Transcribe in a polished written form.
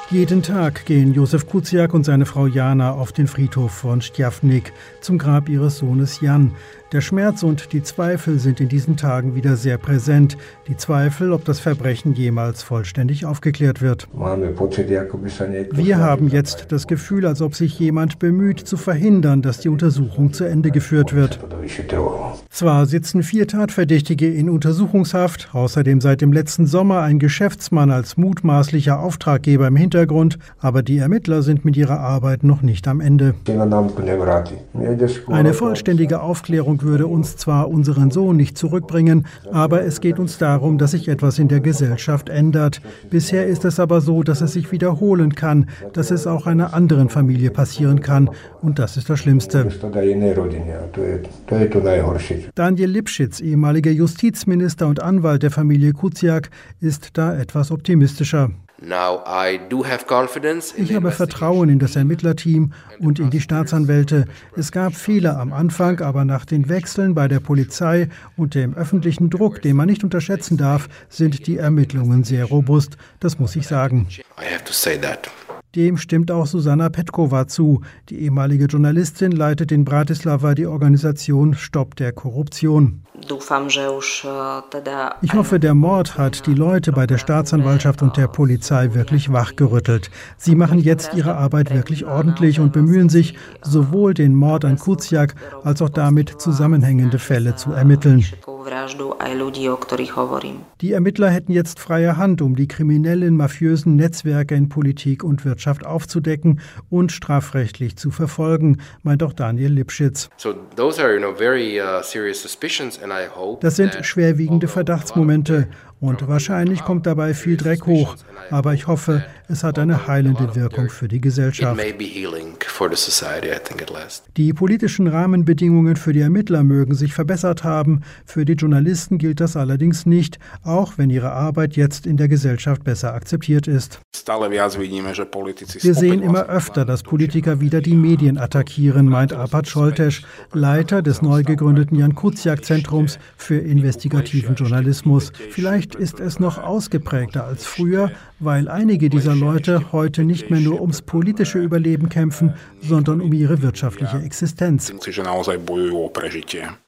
Jeden Tag gehen Josef Kuciak und seine Frau Jana auf den Friedhof von Sjavnik zum Grab ihres Sohnes Jan. Der Schmerz und die Zweifel sind in diesen Tagen wieder sehr präsent. Die Zweifel, ob das Verbrechen jemals vollständig aufgeklärt wird. Wir haben jetzt das Gefühl, als ob sich jemand bemüht, zu verhindern, dass die Untersuchung zu Ende geführt wird. Zwar sitzen 4 Tatverdächtige in Untersuchungshaft, außerdem seit dem letzten Sommer ein Geschäftsmann als mutmaßlicher Auftraggeber im Hintergrund, aber die Ermittler sind mit ihrer Arbeit noch nicht am Ende. Eine vollständige Aufklärung würde uns zwar unseren Sohn nicht zurückbringen, aber es geht uns darum, dass sich etwas in der Gesellschaft ändert. Bisher ist es aber so, dass es sich wiederholen kann, dass es auch einer anderen Familie passieren kann, und das ist das Schlimmste. Daniel Lipschitz, ehemaliger Justizminister und Anwalt der Familie Kuciak, ist da etwas optimistischer. Ich habe Vertrauen in das Ermittlerteam und in die Staatsanwälte. Es gab Fehler am Anfang, aber nach den Wechseln bei der Polizei und dem öffentlichen Druck, den man nicht unterschätzen darf, sind die Ermittlungen sehr robust. Das muss ich sagen. Dem stimmt auch Zuzana Petkova zu. Die ehemalige Journalistin leitet in Bratislava die Organisation Stopp der Korruption. Ich hoffe, der Mord hat die Leute bei der Staatsanwaltschaft und der Polizei wirklich wachgerüttelt. Sie machen jetzt ihre Arbeit wirklich ordentlich und bemühen sich, sowohl den Mord an Kuciak als auch damit zusammenhängende Fälle zu ermitteln. Die Ermittler hätten jetzt freie Hand, um die kriminellen, mafiösen Netzwerke in Politik und Wirtschaft aufzudecken und strafrechtlich zu verfolgen, meint auch Daniel Lipschitz. Das sind schwerwiegende Verdachtsmomente und wahrscheinlich kommt dabei viel Dreck hoch. Aber ich hoffe, es hat eine heilende Wirkung für die Gesellschaft. Die politischen Rahmenbedingungen für die Ermittler mögen sich verbessert haben. Für die Journalisten gilt das allerdings nicht, auch wenn ihre Arbeit jetzt in der Gesellschaft besser akzeptiert ist. Wir sehen immer öfter, dass Politiker wieder die Medien attackieren, meint Arpad Scholtes, Leiter des neu gegründeten Jan Kuciak-Zentrums für investigativen Journalismus. Vielleicht ist es noch ausgeprägter als früher, weil einige dieser Leute heute nicht mehr nur ums politische Überleben kämpfen, sondern um ihre wirtschaftliche Existenz.